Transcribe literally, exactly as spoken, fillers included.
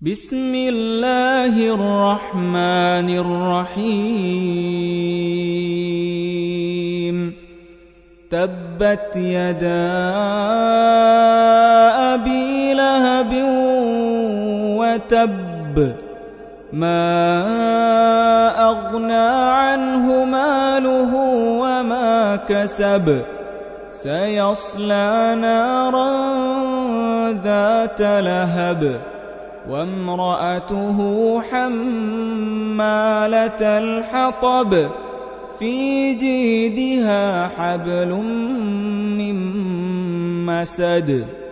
بسم الله الرحمن الرحيم تبت يدا أبي لهب وتب ما أغنى عنه ماله وما كسب سيصلى نارا ذات لهب وامرأته حمالة الحطب في جيدها حبل من مسد